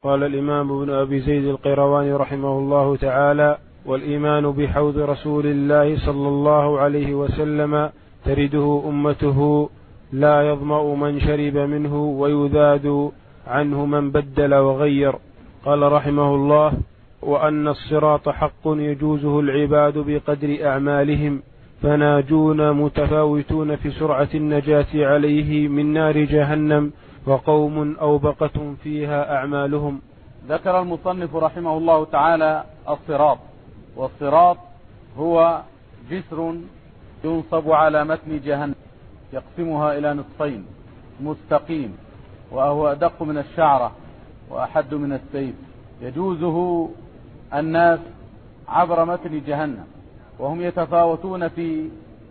قال الإمام ابن أبي زيد القيرواني رحمه الله تعالى: والإيمان بحوض رسول الله صلى الله عليه وسلم ترده أمته، لا يظمأ من شرب منه ويذاد عنه من بدل وغير. قال رحمه الله: وأن الصراط حق يجوزه العباد بقدر أعمالهم، فناجون متفاوتون في سرعة النجاة عليه من نار جهنم، وقوم أوبقة فيها أعمالهم. ذكر المصنف رحمه الله تعالى الصراط، والصراط هو جسر ينصب على متن جهنم يقسمها إلى نصفين مستقيم، وهو أدق من الشعرة وأحد من السيف، يجوزه الناس عبر متن جهنم، وهم يتفاوتون في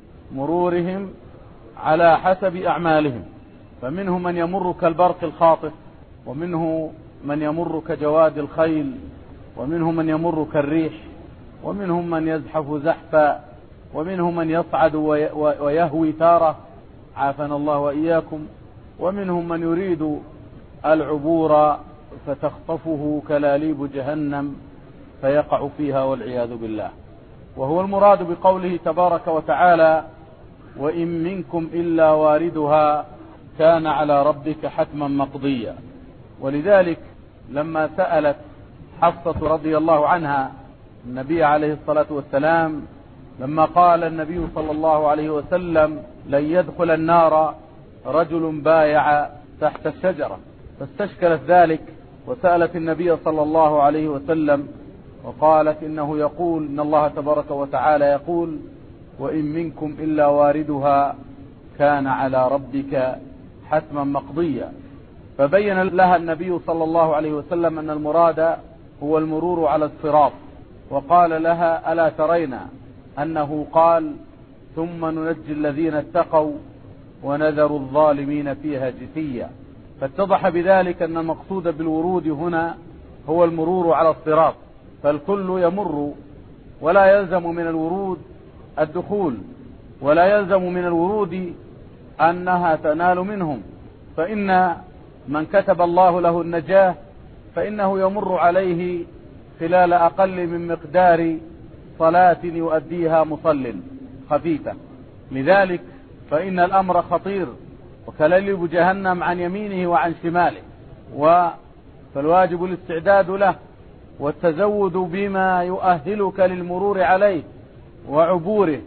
مرورهم على حسب أعمالهم، فمنهم من يمر كالبرق الخاطف، ومنه من يمر كجواد الخيل، ومنهم من يمر كالريح، ومنهم من يزحف زحفا، ومنهم من يصعد ويهوي تارة، عافنا الله وإياكم، ومنهم من يريد العبور فتخطفه كلاليب جهنم فيقع فيها والعياذ بالله. وهو المراد بقوله تبارك وتعالى: وإن منكم إلا واردها كان على ربك حتما مقضيا. ولذلك لما سألت حفصة رضي الله عنها النبي عليه الصلاة والسلام، لما قال النبي صلى الله عليه وسلم: لن يدخل النار رجل بايع تحت الشجرة، فاستشكلت ذلك وسألت النبي صلى الله عليه وسلم، وقالت: إنه يقول إن الله تبارك وتعالى يقول: وإن منكم إلا واردها كان على ربك حتما مقضيا. فبين لها النبي صلى الله عليه وسلم أن المراد هو المرور على الصراط، وقال لها: ألا ترين أنه قال: ثم ننجي الذين اتقوا ونذر الظالمين فيها جثيا. فاتضح بذلك أن المقصود بالورود هنا هو المرور على الصراط، فالكل يمر، ولا يلزم من الورود الدخول، ولا يلزم من الورود أنها تنال منهم، فإن من كتب الله له النجاة فإنه يمر عليه خلال أقل من مقدار صلاة يؤديها مصل خفيفة. لذلك فإن الأمر خطير، وكلاليب جهنم عن يمينه وعن شماله، فالواجب الاستعداد له والتزود بما يؤهلك للمرور عليه وعبوره،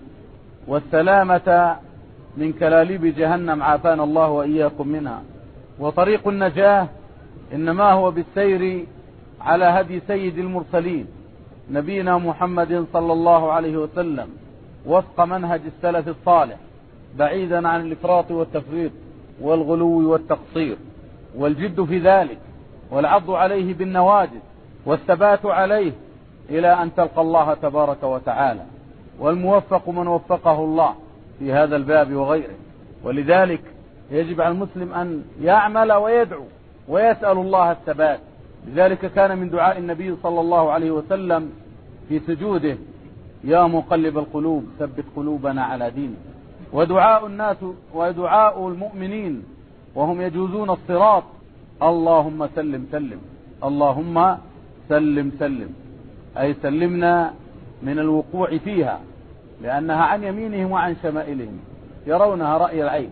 والسلامة من كلاليب جهنم عافانا الله وإياكم منها. وطريق النجاة إنما هو بالسير على هدي سيد المرسلين نبينا محمد صلى الله عليه وسلم، وفق منهج السلف الصالح، بعيدا عن الإفراط والتفريط والغلو والتقصير، والجد في ذلك، والعض عليه بالنواجذ، والثبات عليه إلى أن تلقى الله تبارك وتعالى. والموفق من وفقه الله في هذا الباب وغيره. ولذلك يجب على المسلم أن يعمل ويدعو ويسأل الله الثبات. لذلك كان من دعاء النبي صلى الله عليه وسلم في سجوده: يا مقلب القلوب ثبت قلوبنا على دينك. ودعاء الناس ودعاء المؤمنين وهم يجوزون الصراط: اللهم سلم سلم، اللهم سلم سلم، أي سلمنا من الوقوع فيها، لأنها عن يمينهم وعن شمائلهم يرونها رأي العين،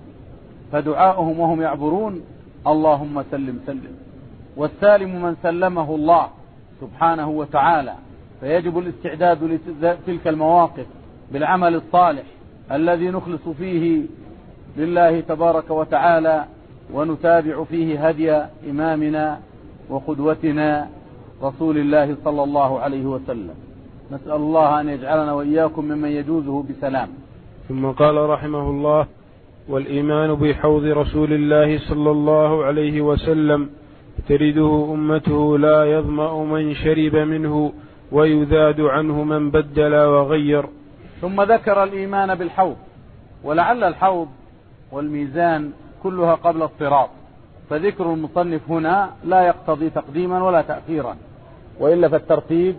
فدعاؤهم وهم يعبرون: اللهم سلم سلم. والسالم من سلمه الله سبحانه وتعالى، فيجب الاستعداد لتلك المواقف بالعمل الصالح الذي نخلص فيه لله تبارك وتعالى، ونتابع فيه هدي إمامنا وقدوتنا رسول الله صلى الله عليه وسلم. نسأل الله أن يجعلنا وإياكم ممن يجوزه بسلام. ثم قال رحمه الله: والإيمان بحوض رسول الله صلى الله عليه وسلم ترده أمته، لا يظمأ من شرب منه ويذاد عنه من بدل وغير. ثم ذكر الإيمان بالحوض، ولعل الحوض والميزان كلها قبل الصراط، فذكر المصنف هنا لا يقتضي تقديما ولا تأخيرا، وإلا فالترتيب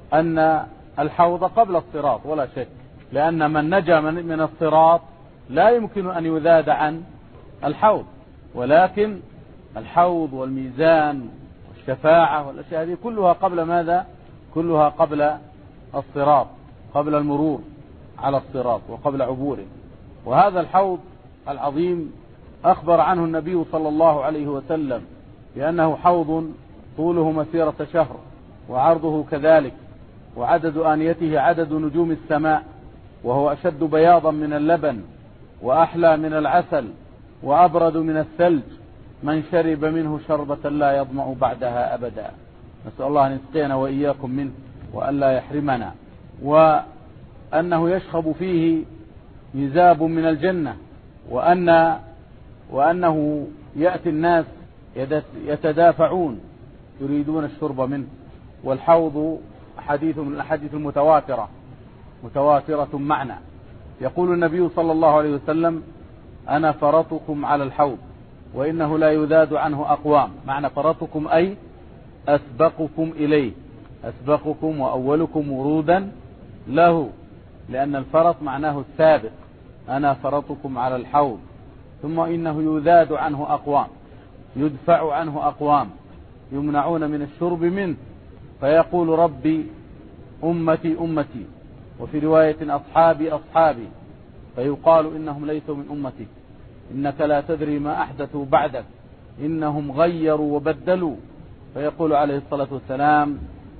أن الحوض قبل الصراط ولا شك، لأن من نجا من الصراط لا يمكن أن يذاد عن الحوض. ولكن الحوض والميزان والشفاعة والأشياء هذه كلها قبل ماذا؟ كلها قبل الصراط، قبل المرور على الصراط وقبل عبوره. وهذا الحوض العظيم أخبر عنه النبي صلى الله عليه وسلم بأنه حوض طوله مسيرة شهر وعرضه كذلك، وعدد آنيته عدد نجوم السماء، وهو أشد بياضا من اللبن وأحلى من العسل وأبرد من الثلج، من شرب منه شربة لا يظمأ بعدها أبدا. نسأل الله أن يسقينا وإياكم منه وألا يحرمنا. وأنه يشخب فيه مذاب من الجنة، وأنه يأتي الناس يتدافعون يريدون الشرب منه. والحوض حديث من الأحاديث المتواترة متواترة معنى. يقول النبي صلى الله عليه وسلم: أنا فرطكم على الحوض وإنه لا يذاد عنه أقوام. معنى فرطكم أي أسبقكم إليه، أسبقكم وأولكم ورودا له، لأن الفرط معناه السابق. أنا فرطكم على الحوض. ثم إنه يذاد عنه أقوام، يدفع عنه أقوام يمنعون من الشرب منه، فيقول ربي أمتي أمتي، وفي رواية أصحابي أصحابي، فيقال إنهم ليسوا من أمتك، إنك لا تدري ما أحدثوا بعدك، إنهم غيروا وبدلوا. فيقول عليه الصلاة والسلام: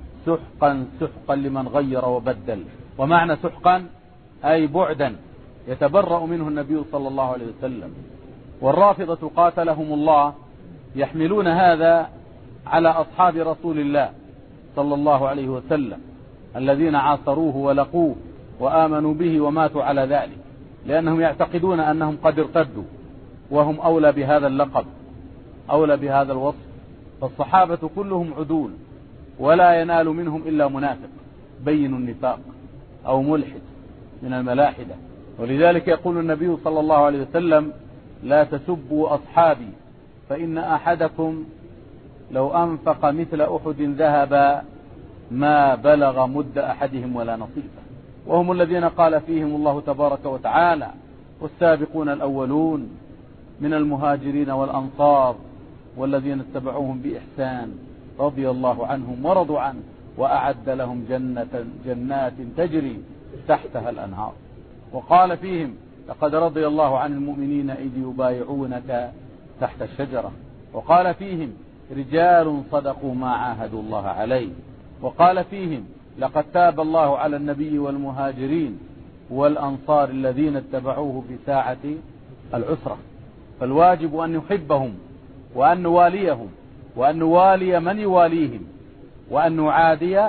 سحقا سحقا لمن غير وبدل. ومعنى سحقا أي بعدا، يتبرأ منه النبي صلى الله عليه وسلم. والرافضة قاتلهم الله يحملون هذا على أصحاب رسول الله صلى الله عليه وسلم الذين عاصروه ولقوه وآمنوا به وماتوا على ذلك، لأنهم يعتقدون أنهم قد ارتدوا، وهم أولى بهذا اللقب، أولى بهذا الوصف. فالصحابة كلهم عدول، ولا ينال منهم إلا منافق بين النفاق أو ملحد من الملاحدة. ولذلك يقول النبي صلى الله عليه وسلم: لا تسبوا أصحابي، فإن أحدكم لو أنفق مثل أحد ذهبا ما بلغ مد أحدهم ولا نصيفه. وهم الذين قال فيهم الله تبارك وتعالى: والسابقون الأولون من المهاجرين والأنصار والذين اتبعوهم بإحسان رضي الله عنهم ورضوا عنه وأعد لهم جنات تجري تحتها الأنهار. وقال فيهم: لقد رضي الله عن المؤمنين إذ يبايعونك تحت الشجرة. وقال فيهم: رجال صدقوا ما عاهدوا الله عليه. وقال فيهم: لقد تاب الله على النبي والمهاجرين والأنصار الذين اتبعوه في ساعة العسرة. فالواجب أن نحبهم وأن نواليهم وأن نوالي من يواليهم وأن نعادي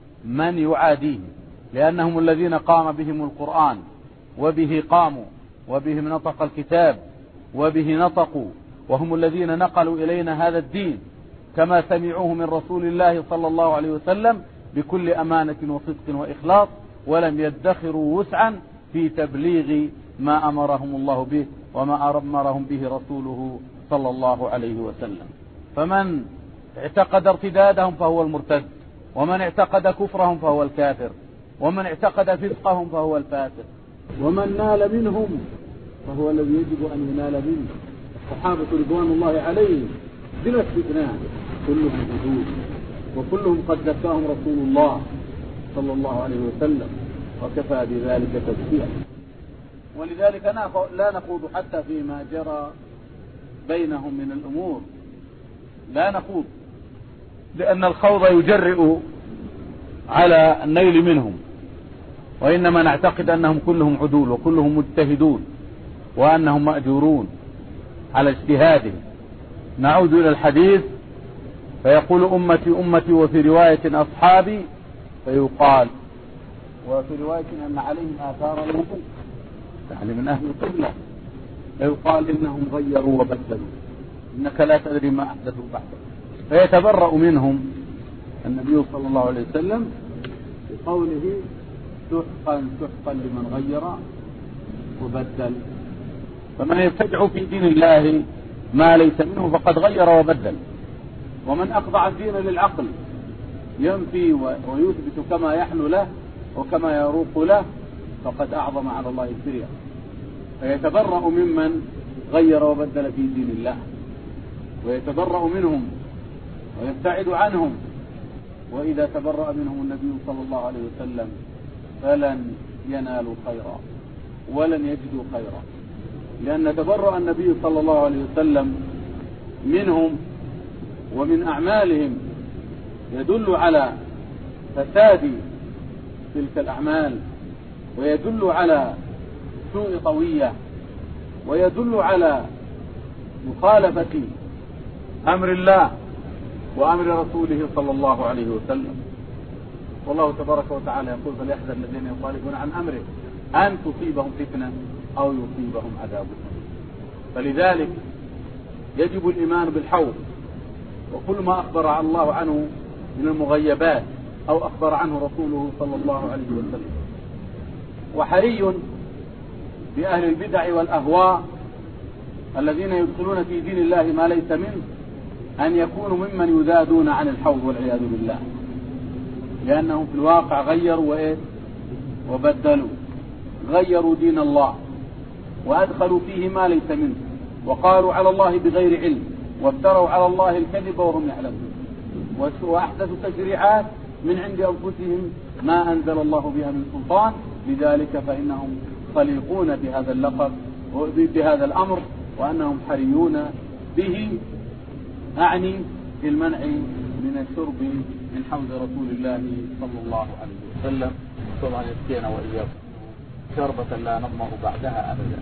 من يعاديهم، لأنهم الذين قام بهم القرآن وبه قاموا وبهم نطق الكتاب وبه نطقوا، وهم الذين نقلوا إلينا هذا الدين كما سمعوه من رسول الله صلى الله عليه وسلم بكل أمانة وصدق وإخلاص، ولم يدخروا وسعا في تبليغ ما أمرهم الله به وما أمرهم به رسوله صلى الله عليه وسلم. فمن اعتقد ارتدادهم فهو المرتد، ومن اعتقد كفرهم فهو الكافر، ومن اعتقد فسقهم فهو الفاسق، ومن نال منهم فهو الذي يجب أن ينال منه. الصحابة رضوان الله عليهم بلا استثناء كلهم حدود، وكلهم قد زكاهم رسول الله صلى الله عليه وسلم، وكفى بذلك تزكية. ولذلك لا نخوض حتى فيما جرى بينهم من الأمور، لا نخوض، لأن الخوض يجرئ على النيل منهم، وإنما نعتقد أنهم كلهم عدول وكلهم مجتهدون وأنهم مأجورون على اجتهادهم. نعود إلى الحديث: فيقول أمتي أمتي، وفي رواية أصحابي، فيقال، وفي رواية أن عليهم آثار الوضوء، يعني من أهل القبلة، فيقال إنهم غيروا وبدلوا، إنك لا تدري ما أحدثوا بعدك. فيتبرأ منهم النبي صلى الله عليه وسلم بقوله: سحقا سحقا لمن غير وبدل. فمن يبتدع في دين الله ما ليس منه فقد غير وبدل. ومن أخضع الدين للعقل ينفي ويثبت كما يحلو له وكما يروق له فقد أعظم على الله الفرية. فيتبرأ ممن غير وبدل في دين الله، ويتبرأ منهم ويبتعد عنهم. وإذا تبرأ منهم النبي صلى الله عليه وسلم فلن ينالوا خيرا ولن يجدوا خيرا، لأن تبرأ النبي صلى الله عليه وسلم منهم ومن أعمالهم يدل على فساد تلك الأعمال، ويدل على سوء طوية، ويدل على مخالفة أمر الله وأمر رسوله صلى الله عليه وسلم. والله تبارك وتعالى يقول: فليحذر الذين يخالفون عن أمره أن تصيبهم فتنة أو يصيبهم عذاب أليم. فلذلك يجب الإيمان بالحوض وكل ما أخبر الله عنه من المغيبات أو أخبر عنه رسوله صلى الله عليه وسلم. وحري بأهل البدع والأهواء الذين يدخلون في دين الله ما ليس منه أن يكونوا ممن يذادون عن الحوض والعياذ بالله، لأنهم في الواقع غيروا وبدلوا، غيروا دين الله وأدخلوا فيه ما ليس منه، وقالوا على الله بغير علم، وافتروا على الله الكذب وهم يعلمون، وأحدثوا تشريعات من عند أنفسهم ما أنزل الله بها من سلطان. لذلك فإنهم خليقون بهذا اللقب وبهذا الأمر، وأنهم حريون به، أعني بالمنع من الشرب من حوض رسول الله صلى الله عليه وسلم. طبعا يسكينا وإياكم شربة لا نظمأ بعدها أبدا.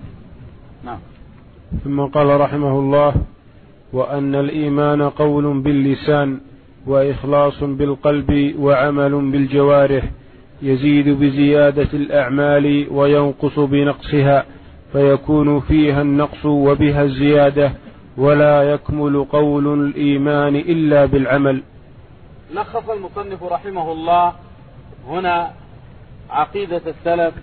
نعم. ثم قال رحمه الله: وأن الإيمان قول باللسان وإخلاص بالقلب وعمل بالجوارح، يزيد بزيادة الأعمال وينقص بنقصها، فيكون فيها النقص وبها الزيادة، ولا يكمل قول الإيمان إلا بالعمل. لخص المصنف رحمه الله هنا عقيدة السلف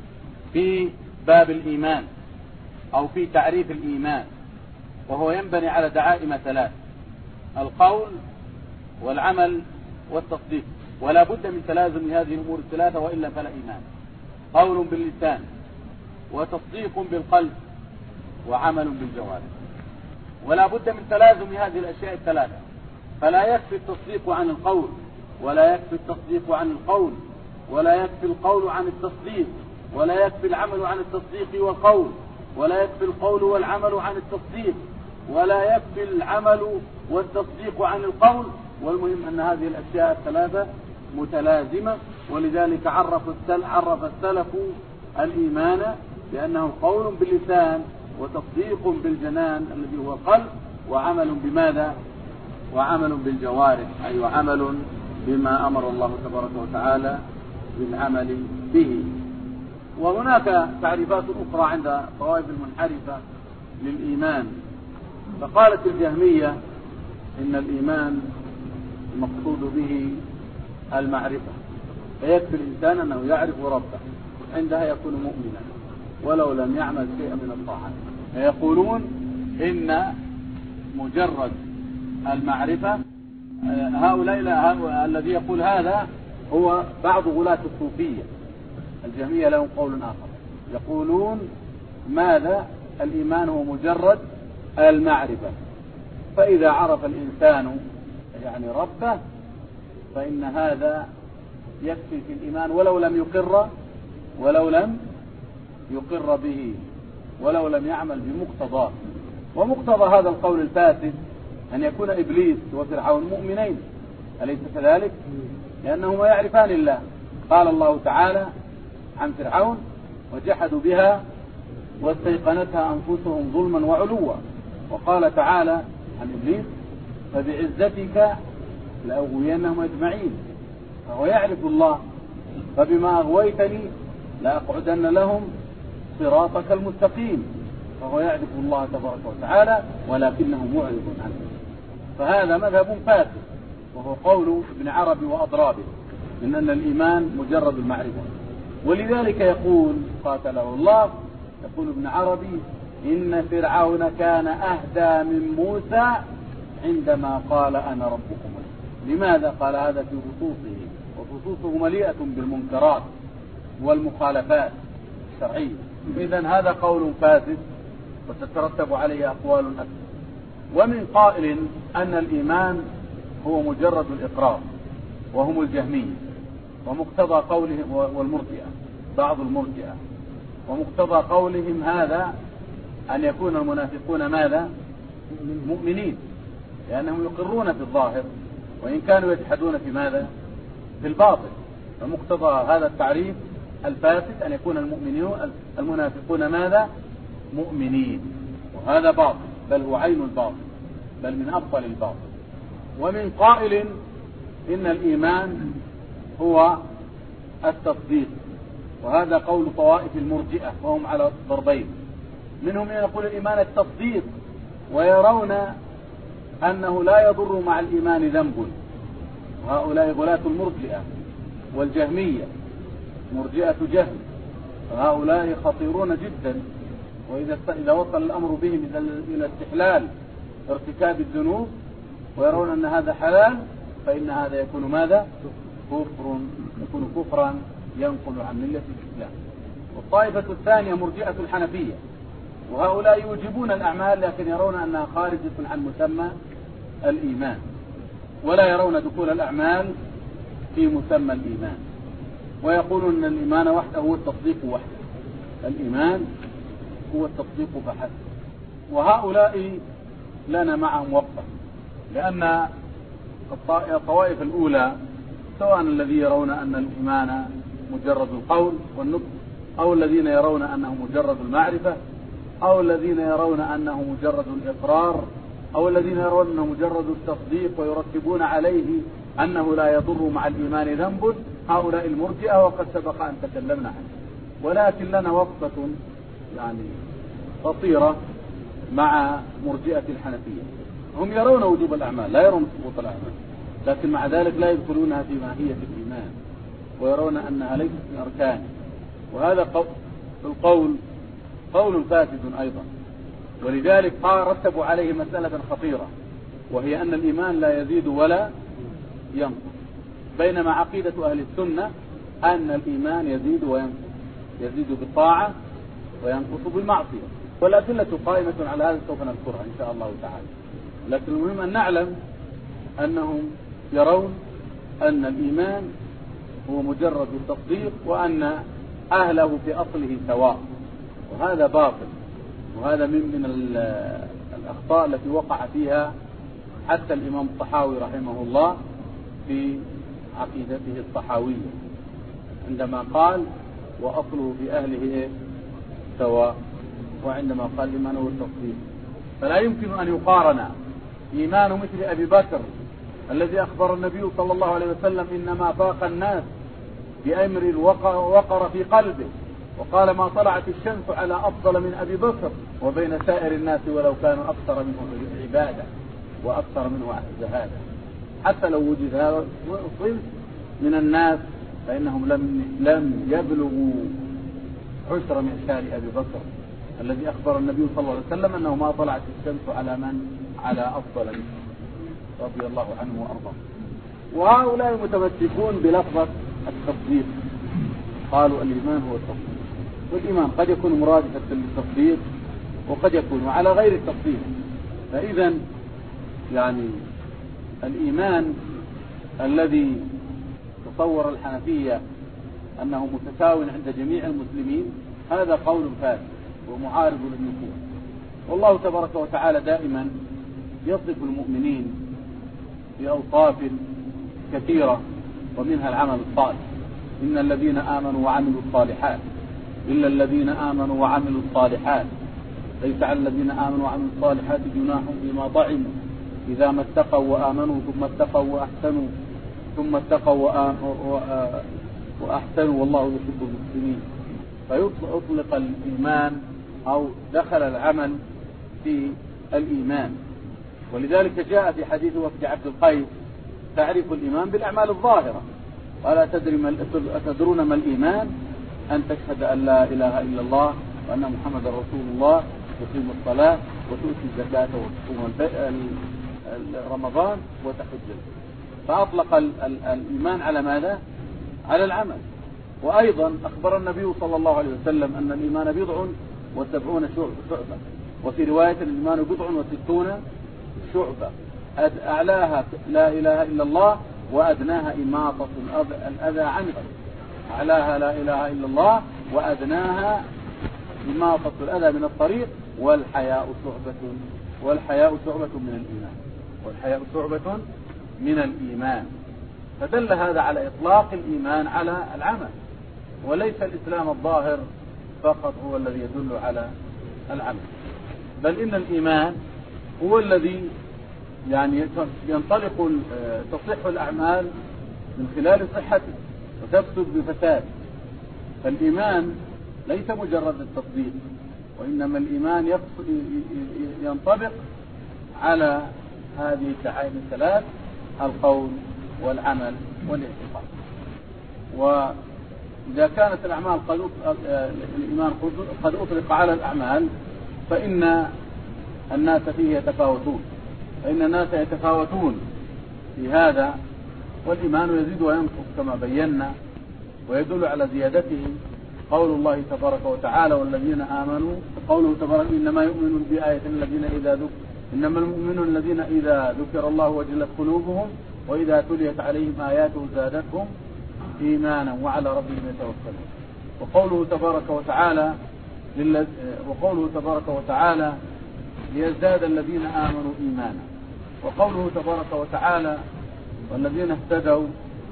في باب الإيمان أو في تعريف الإيمان، وهو ينبني على دعائم ثلاث: القول والعمل والتصديق، ولا بد من تلازم هذه الأمور الثلاثة وإلا فلا إيمان. قول باللسان وتصديق بالقلب وعمل بالجوارح، ولا بد من تلازم هذه الأشياء الثلاثة، فلا يكفي التصديق عن القول، ولا يكفي التصديق عن القول، ولا يكفي القول عن التصديق، ولا يكفي العمل عن التصديق والقول، ولا يكفي القول والعمل عن التصديق، ولا يكفي العمل والتصديق عن القول. والمهم أن هذه الأشياء الثلاثة متلازمة، ولذلك عرف السلف الإيمان بأنه قول باللسان وتصديق بالجنان الذي هو القلب، وعمل بماذا؟ وعمل بالجوارح، أي عمل بما أمر الله تبارك وتعالى بالعمل به. وهناك تعريفات أخرى عند طوائف المنحرفة للإيمان، فقالت الجهمية إن الإيمان المقصود به المعرفة، فيكفي الإنسان أنه يعرف ربه، عندها يكون مؤمنا ولو لم يعمل شيئا من الطاعات. فيقولون إن مجرد المعرفة، هؤلاء الذي يقول هذا هو بعض غلاة الصوفية. الجهمية لهم قول آخر، يقولون ماذا؟ الإيمان هو مجرد المعرفة، فإذا عرف الإنسان يعني ربه فإن هذا يكفي في الإيمان ولو لم يقر به، ولو لم يعمل بمقتضاه. ومقتضى هذا القول الفاسد أن يكون إبليس وفرعون مؤمنين، أليس كذلك؟ لأنهما يعرفان الله. قال الله تعالى عن فرعون: وجحدوا بها واستيقنتها أنفسهم ظلما وعلوا. وقال تعالى عن إبليس: فبعزتك لأغوينهم أجمعين. فهو يعرف الله، فبما أغويتني لأقعدن لهم صراطك المستقيم. فهو يعرف الله تبارك وتعالى ولكنه معرض عنه. فهذا مذهب فاسد، وهو قول ابن عربي وأضرابه من أن الإيمان مجرد المعرفة. ولذلك يقول قاتله الله، يقول ابن عربي: إن فرعون كان أهدى من موسى عندما قال أنا ربكم. لماذا قال هذا؟ في خصوصه، وخصوصه مليئة بالمنكرات والمخالفات الشرعية. إذن هذا قول فاسد وتترتب عليه أقوال أكثر. ومن قائل أن الإيمان هو مجرد الإقرار، وهم الجهمية، ومقتضى قولهم والمرجئة بعض المرجئة، ومقتضى قولهم هذا أن يكون المنافقون ماذا؟ مؤمنين، لأنهم يقرون في الظاهر وإن كانوا يجحدون في ماذا؟ في الباطن. فمقتضى هذا التعريف الفاسد أن يكون المنافقون ماذا؟ مؤمنين، وهذا باطل، بل هو عين الباطل، بل من أبطل الباطل. ومن قائل إن الإيمان هو التصديق، وهذا قول طوائف المرجئة وهم على ضربين، منهم من يقول الإيمان التصديق ويرون أنه لا يضر مع الإيمان ذنب، وهؤلاء غلاة المرجئة والجهمية، مرجئة جهم، وهؤلاء خطيرون جدا، وإذا وصل الأمر بهم إلى استحلال ارتكاب الذنوب ويرون أن هذا حلال، فإن هذا يكون ماذا؟ يكون كفرا ينقل عن ملة الإسلام. والطائفة الثانية مرجئة الحنفية، وهؤلاء يوجبون الأعمال لكن يرون أنها خارجة عن مسمى الإيمان، ولا يرون دخول الأعمال في مسمى الإيمان، ويقولون أن الإيمان وحده هو التصديق وحده، الإيمان هو التصديق فحسب. وهؤلاء لنا معهم وقفة، لأن الطوائف الأولى سواء الذي يرون أن الإيمان مجرد القول والنطق، أو الذين يرون أنه مجرد المعرفة، أو الذين يرون أنه مجرد الإقرار، أو الذين يرون أنه مجرد التصديق ويرتبون عليه أنه لا يضر مع الإيمان ذنب، هؤلاء المرجئة، وقد سبق أن تكلمنا عنه. ولكن لنا وقفة يعني قصيرة مع مرجئة الحنفية. هم يرون وجوب الأعمال، لا يرون سقوط الأعمال، لكن مع ذلك لا يدخلونها في ماهية الإيمان، ويرون أنها ليست من أركانه، وهذا القول قول فاسد أيضا. ولذلك رتبوا عليه مسألة خطيرة، وهي أن الإيمان لا يزيد ولا ينقص، بينما عقيدة أهل السنة أن الإيمان يزيد وينقص، يزيد بالطاعة وينقص بالمعصية. والأدلة قائمة على هذا سوف نذكرها إن شاء الله تعالى، لكن المهم أن نعلم أنهم يرون أن الإيمان هو مجرد التصديق، وأن أهله في أصله سواء، وهذا باطل، وهذا من الأخطاء التي وقع فيها حتى الإمام الطحاوي رحمه الله في عقيدته الطحاوية، عندما قال وأصله في أهله سواء، وعندما قال الإيمان هو التصديق. فلا يمكن أن يقارن إيمان مثل أبي بكر الذي أخبر النبي صلى الله عليه وسلم إنما فاق الناس بأمر وقر في قلبه، وقال ما طلعت الشمس على أفضل من أبي بكر، وبين سائر الناس ولو كانوا أكثر منه عبادة وأكثر منه زهادة. حتى لو وجد هذا صنف من الناس فإنهم لم يبلغوا عشر معشار أبي بكر الذي أخبر النبي صلى الله عليه وسلم أنه ما طلعت الشمس على من؟ على أفضل منه رضي الله عنه وأرضاه. وهؤلاء متمسكون بلفظة التصديق، قالوا الإيمان هو التصديق، والإيمان قد يكون مرادفا للتصديق وقد يكون على غير التصديق. فإذا يعني الإيمان الذي تصور الحنفية أنه متساو عند جميع المسلمين هذا قول فاسد ومعارض للنصوص. والله تبارك وتعالى دائما يصف المؤمنين بأوصاف كثيرة، ومنها العمل الصالح، إن الذين آمنوا وعملوا الصالحات إلا الذين آمنوا وعملوا الصالحات ليس على الذين آمنوا وعملوا الصالحات جناح فيما طعموا إذا ما اتقوا وآمنوا ثم اتقوا وأحسنوا ثم اتقوا وأحسنوا والله يحب المحسنين. فيطلق الإيمان أو دخل العمل في الإيمان. ولذلك جاء في حديث وفد عبد القيس تعريف الإيمان بالأعمال الظاهرة، ولا أتدرون ما الإيمان؟ أن تشهد أن لا إله إلا الله وأن محمد رسول الله وتقيم الصلاة وتؤتي الزكاة وتصوم رمضان وتحج. فأطلق الإيمان على ماذا؟ على العمل. وأيضا أخبر النبي صلى الله عليه وسلم أن الإيمان 70 شعبة، وفي رواية الإيمان 60 شعبة. أعلاها لا إله إلا الله، وأدناها إماطة الأذى عن الطريق. أعلاها لا إله إلا الله، وأدناها إماطة الأذى من الطريق. والحياء شعبة من الإيمان. والحياء شعبة من الإيمان. فدل هذا على إطلاق الإيمان على العمل، وليس الإسلام الظاهر فقط هو الذي يدل على العمل، بل إن الإيمان هو الذي يعني ينطلق تصح الأعمال من خلال صحته وتفسد بفساد. فالإيمان ليس مجرد التصديق، وإنما الإيمان ينطبق على هذه الدعائم الثلاث: القول والعمل والاعتقاد. وإذا كانت الأعمال الإيمان قد أطلق على الأعمال، فإن الناس فيه يتفاوتون، فإن الناس يتفاوتون في هذا، والإيمان يزيد وينقص كما بينا. ويدل على زيادته قول الله تبارك وتعالى: والذين آمنوا، قوله تبارك: إنما يؤمنون بآية إنما المؤمنون الذين إذا ذكر الله وجلت قلوبهم وإذا تليت عليهم آياته زادتهم إيمانا وعلى ربهم يتوكلون. وقوله تبارك وتعالى: ليزداد الذين آمنوا إيمانا. وقوله تبارك وتعالى: والذين اهتدوا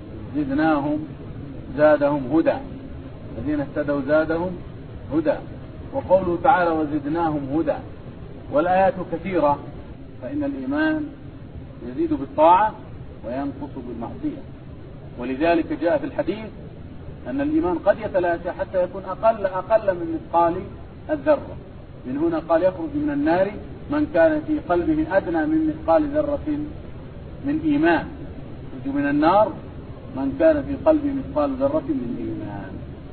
زادهم هدى. الذين اهتدوا زادهم هدى. وقوله تعالى: وزدناهم هدى. والآيات كثيرة. فإن الإيمان يزيد بالطاعة وينقص بالمعصية. ولذلك جاء في الحديث أن الإيمان قد يتلاشى حتى يكون أقل من مثقال الذرة. من هنا قال: يخرج من النار من كان في قلبه أدنى من مثقال ذرة من إيمان. يخرج من النار من كان في قلبه مثقال ذرة من إيمان.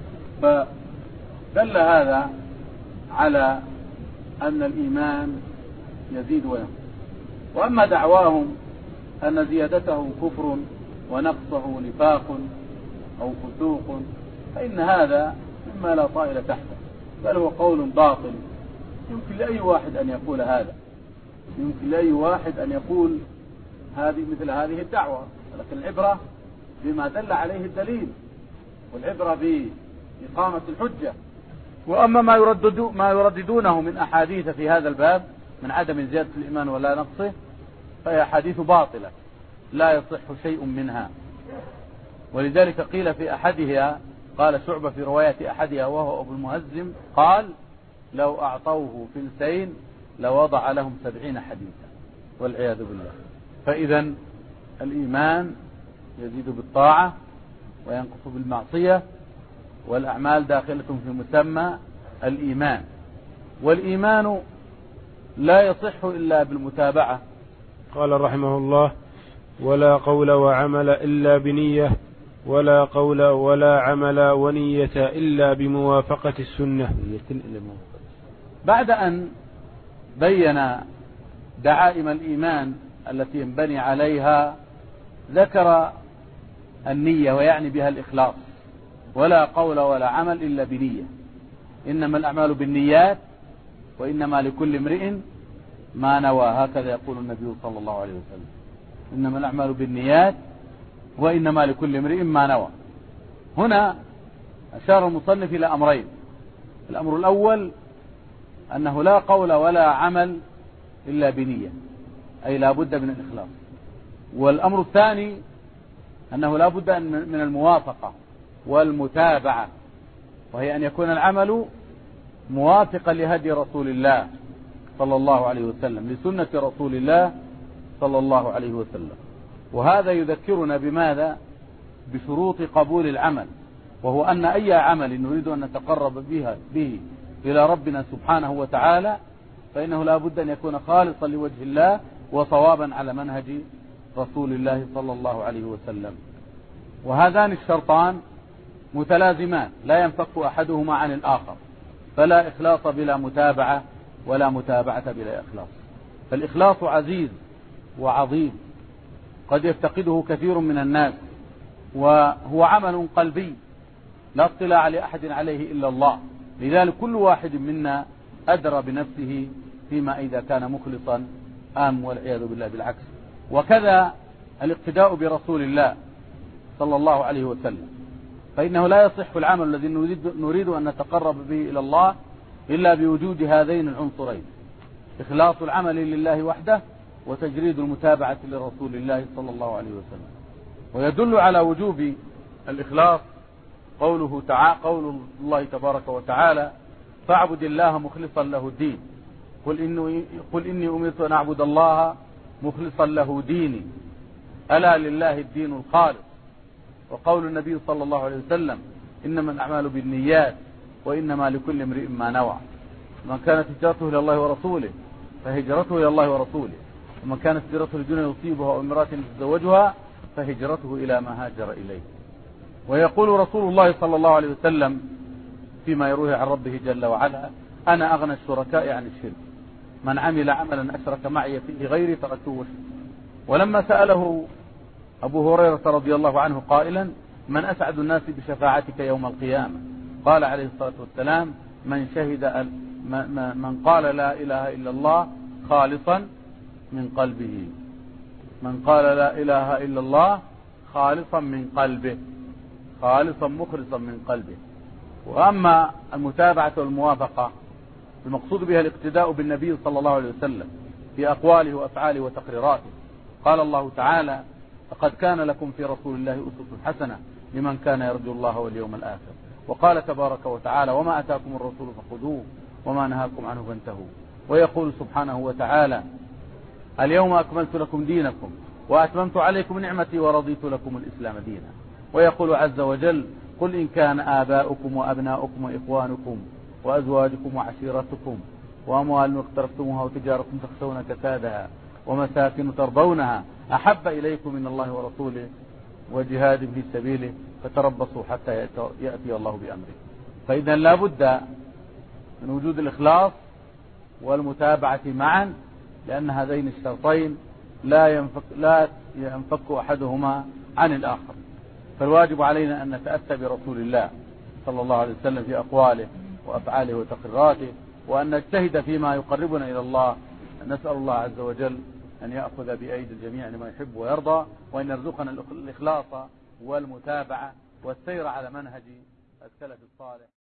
فدل هذا على أن الإيمان يزيد وينقص. وأما دعواهم أن زيادته كفر ونقصه نفاق أو فسوق، فإن هذا مما لا طائل تحته، بل هو قول باطل. يمكن لأي واحد أن يقول هذا، يمكن لأي واحد أن يقول مثل هذه الدعوة، لكن العبرة بما دل عليه الدليل، والعبرة بإقامة الحجة. وأما ما يرددونه من أحاديث في هذا الباب من عدم زيادة الإيمان ولا نقصه، فهي أحاديث باطلة لا يصح شيء منها. ولذلك قيل في أحدها، قال شعبة في رواية أحدها وهو أبو المهزم، قال: لو أعطوه فلسين لوضع لهم 70 حديثا، والعياذ بالله. فإذا الإيمان يزيد بالطاعة وينقص بالمعصية، والأعمال داخلة في مسمى الإيمان. والإيمان لا يصح إلا بالمتابعة. قال رحمه الله: ولا قول وعمل إلا بنية، ولا قول ولا عمل ونية إلا بموافقة السنة. بعد أن بين دعائم الإيمان التي ينبني عليها، ذكر النية، ويعني بها الإخلاص. ولا قول ولا عمل إلا بنية، إنما الأعمال بالنيات وإنما لكل امرئ ما نوى، هكذا يقول النبي صلى الله عليه وسلم: إنما الأعمال بالنيات وإنما لكل امرئ ما نوى. هنا أشار المصنف إلى أمرين: الأمر الأول أنه لا قول ولا عمل إلا بنية، أي لا بد من الإخلاص. والأمر الثاني أنه لا بد من الموافقة والمتابعة، وهي أن يكون العمل موافقا لهدي رسول الله صلى الله عليه وسلم، لسنة رسول الله صلى الله عليه وسلم. وهذا يذكرنا بماذا؟ بشروط قبول العمل، وهو أن أي عمل نريد أن نتقرب به إلى ربنا سبحانه وتعالى، فإنه لا بد أن يكون خالصا لوجه الله وصوابا على منهج رسول الله صلى الله عليه وسلم. وهذان الشرطان متلازمان لا ينفك أحدهما عن الآخر، فلا إخلاص بلا متابعة ولا متابعة بلا إخلاص. فالإخلاص عزيز وعظيم قد يفتقده كثير من الناس، وهو عمل قلبي لا اطلاع لأحد عليه إلا الله. لذلك كل واحد منا أدرى بنفسه فيما إذا كان مخلصا والعياذ بالله بالعكس. وكذا الاقتداء برسول الله صلى الله عليه وسلم، فإنه لا يصح العمل الذي نريد أن نتقرب به إلى الله إلا بوجود هذين العنصرين: إخلاص العمل لله وحده، وتجريد المتابعة لرسول الله صلى الله عليه وسلم. ويدل على وجوب الإخلاص قول الله تبارك وتعالى: فاعبد الله مخلصا له الدين، قل إني أمرت أن أعبد الله مخلصا له ديني، ألا لله الدين الخالص. وقول النبي صلى الله عليه وسلم: إنما الأعمال بالنيات وإنما لكل امرئ ما نوى، من كانت هجرته إلى الله ورسوله فهجرته إلى الله ورسوله، ومن كانت هجرته لدنيا يصيبها أو امرأة يتزوجها فهجرته إلى ما هاجر إليه. ويقول رسول الله صلى الله عليه وسلم فيما يرويه عن ربه جل وعلا: أنا أغنى الشركاء عن الشرك، من عمل عملا أشرك معي فيه غيري تركته وشركه. ولما سأله أبو هريرة رضي الله عنه قائلا: من أسعد الناس بشفاعتك يوم القيامة؟ قال عليه الصلاة والسلام: من قال لا إله إلا الله خالصا من قلبه، من قال لا إله إلا الله خالصا من قلبه، خالصا مخلصا من قلبه. وأما المتابعة والموافقة المقصود بها الاقتداء بالنبي صلى الله عليه وسلم في أقواله وأفعاله وتقريراته. قال الله تعالى: لقد كان لكم في رسول الله أسوة حسنة لمن كان يرجو الله واليوم الآخر. وقال تبارك وتعالى: وما أتاكم الرسول فخذوه وما نهاكم عنه فانتهوا. ويقول سبحانه وتعالى: اليوم أكملت لكم دينكم وأتممت عليكم نعمتي ورضيت لكم الإسلام دينا. ويقول عز وجل: قل إن كان آباؤكم وأبناؤكم وإخوانكم وأزواجكم وعشيرتكم وأموال اقترفتموها وتجارة تخشون كسادها ومساكن ترضونها أحب إليكم من الله ورسوله وجهاد في سبيله فتربصوا حتى يأتي الله بأمره. فإذا لا بد من وجود الإخلاص والمتابعة معا، لأن هذين الشرطين لا ينفك أحدهما عن الآخر. فالواجب علينا أن نتأسى برسول الله صلى الله عليه وسلم في أقواله وأفعاله وتقريراته، وأن نجتهد فيما يقربنا إلى الله. نسأل الله عز وجل أن يأخذ بأيدي الجميع لما يحب ويرضى، وأن يرزقنا الإخلاص والمتابعة والسير على منهج السلف الصالح.